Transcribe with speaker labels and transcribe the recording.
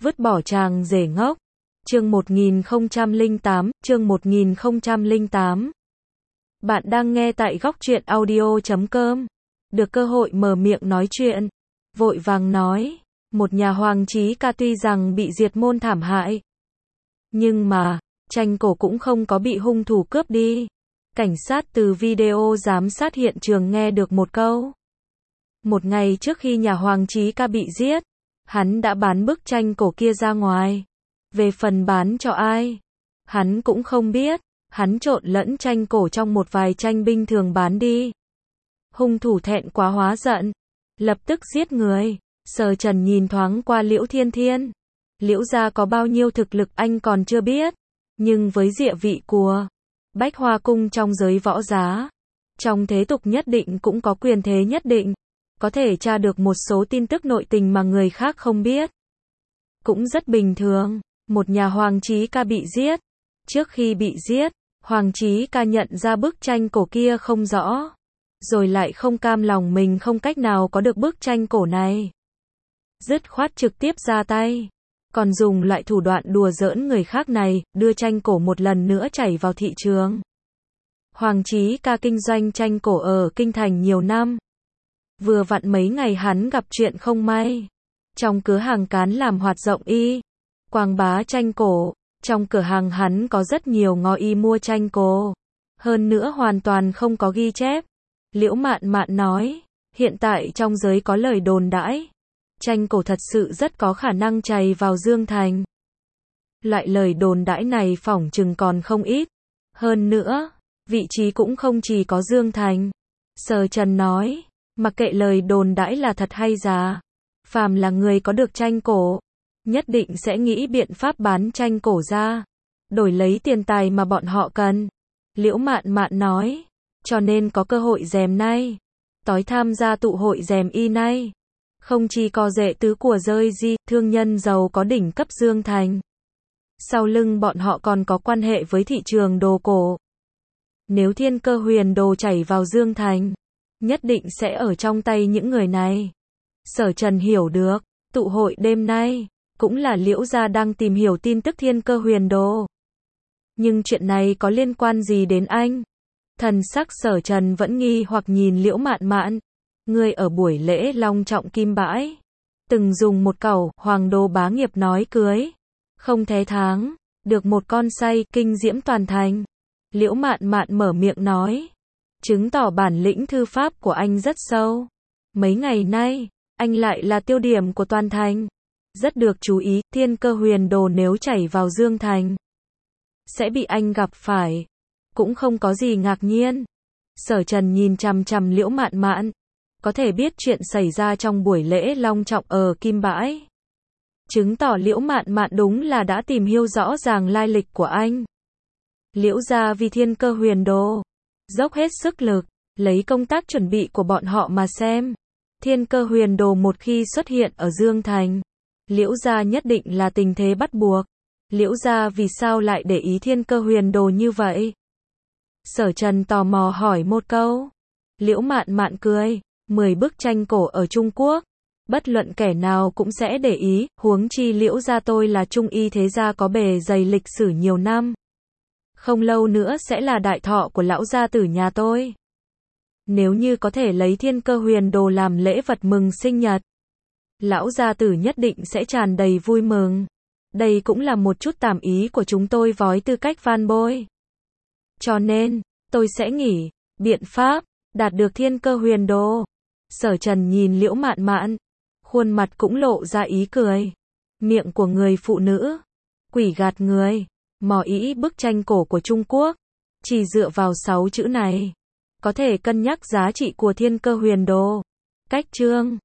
Speaker 1: Vứt bỏ chàng rể ngốc. Chương 1008. Bạn đang nghe tại góc truyện audio.com. Được cơ hội mở miệng nói chuyện, vội vàng nói, một nhà hoàng trí ca tuy rằng bị diệt môn thảm hại, nhưng mà, tranh cổ cũng không có bị hung thủ cướp đi. Cảnh sát từ video giám sát hiện trường nghe được một câu. Một ngày trước khi nhà hoàng trí ca bị giết, hắn đã bán bức tranh cổ kia ra ngoài. Về phần bán cho ai, hắn cũng không biết, hắn trộn lẫn tranh cổ trong một vài tranh binh thường bán đi. Hung thủ thẹn quá hóa giận, lập tức giết người. Sở Trần nhìn thoáng qua Liễu Thiên Thiên. Liễu gia có bao nhiêu thực lực anh còn chưa biết, nhưng với địa vị của Bách Hoa Cung trong giới võ giá, trong thế tục nhất định cũng có quyền thế nhất định, có thể tra được một số tin tức nội tình mà người khác không biết. Cũng rất bình thường, một nhà hoàng trí ca bị giết. Trước khi bị giết, hoàng trí ca nhận ra bức tranh cổ kia không rõ, rồi lại không cam lòng mình không cách nào có được bức tranh cổ này. Dứt khoát trực tiếp ra tay, còn dùng loại thủ đoạn đùa giỡn người khác này, đưa tranh cổ một lần nữa chảy vào thị trường. Hoàng trí ca kinh doanh tranh cổ ở Kinh Thành nhiều năm. Vừa vặn mấy ngày hắn gặp chuyện không may. Trong cửa hàng cán làm hoạt rộng y, quảng bá tranh cổ. Trong cửa hàng hắn có rất nhiều ngõ y mua tranh cổ. Hơn nữa hoàn toàn không có ghi chép. Liễu Mạn Mạn nói, hiện tại trong giới có lời đồn đãi, tranh cổ thật sự rất có khả năng chảy vào Dương Thành. Loại lời đồn đãi này phỏng chừng còn không ít. Hơn nữa, vị trí cũng không chỉ có Dương Thành. Sở Trần nói, mặc kệ lời đồn đãi là thật hay giả, phàm là người có được tranh cổ, nhất định sẽ nghĩ biện pháp bán tranh cổ ra, đổi lấy tiền tài mà bọn họ cần. Liễu Mạn Mạn nói, cho nên có cơ hội rèm nay, tối tham gia tụ hội rèm y nay. Không chỉ có rể tứ của rơi di, thương nhân giàu có đỉnh cấp Dương Thành. Sau lưng bọn họ còn có quan hệ với thị trường đồ cổ. Nếu Thiên Cơ Huyền Đồ chảy vào Dương Thành, nhất định sẽ ở trong tay những người này. Sở Trần hiểu được, tụ hội đêm nay, cũng là Liễu gia đang tìm hiểu tin tức Thiên Cơ Huyền Đồ. Nhưng chuyện này có liên quan gì đến anh? Thần sắc Sở Trần vẫn nghi hoặc nhìn Liễu Mạn Mạn. Người ở buổi lễ long trọng Kim Bãi, từng dùng một câu Hoàng Đô bá nghiệp nói cưới không thế tháng, được một con say kinh diễm toàn thành. Liễu Mạn Mạn mở miệng nói, chứng tỏ bản lĩnh thư pháp của anh rất sâu. Mấy ngày nay, anh lại là tiêu điểm của toàn thành, rất được chú ý. Thiên Cơ Huyền Đồ nếu chảy vào Dương Thành, sẽ bị anh gặp phải, cũng không có gì ngạc nhiên. Sở Trần nhìn chằm chằm Liễu Mạn Mạn, có thể biết chuyện xảy ra trong buổi lễ long trọng ở Kim Bãi, chứng tỏ Liễu Mạn Mạn đúng là đã tìm hiểu rõ ràng lai lịch của anh. Liễu gia vì Thiên Cơ Huyền Đồ, dốc hết sức lực, lấy công tác chuẩn bị của bọn họ mà xem. Thiên Cơ Huyền Đồ một khi xuất hiện ở Dương Thành, Liễu gia nhất định là tình thế bắt buộc. Liễu gia vì sao lại để ý Thiên Cơ Huyền Đồ như vậy? Sở Trần tò mò hỏi một câu. Liễu Mạn Mạn cười, 10 bức tranh cổ ở Trung Quốc, bất luận kẻ nào cũng sẽ để ý, huống chi Liễu gia tôi là trung y thế gia có bề dày lịch sử nhiều năm. Không lâu nữa sẽ là đại thọ của lão gia tử nhà tôi. Nếu như có thể lấy Thiên Cơ Huyền Đồ làm lễ vật mừng sinh nhật, lão gia tử nhất định sẽ tràn đầy vui mừng. Đây cũng là một chút tàm ý của chúng tôi với tư cách fan boy. Cho nên, tôi sẽ nghĩ biện pháp đạt được Thiên Cơ Huyền Đồ. Sở Trần nhìn Liễu Mạn Mạn, khuôn mặt cũng lộ ra ý cười. Miệng của người phụ nữ, quỷ gạt người, mò ý bức tranh cổ của Trung Quốc, chỉ dựa vào 6 chữ này, có thể cân nhắc giá trị của Thiên Cơ Huyền Đồ. Cách chương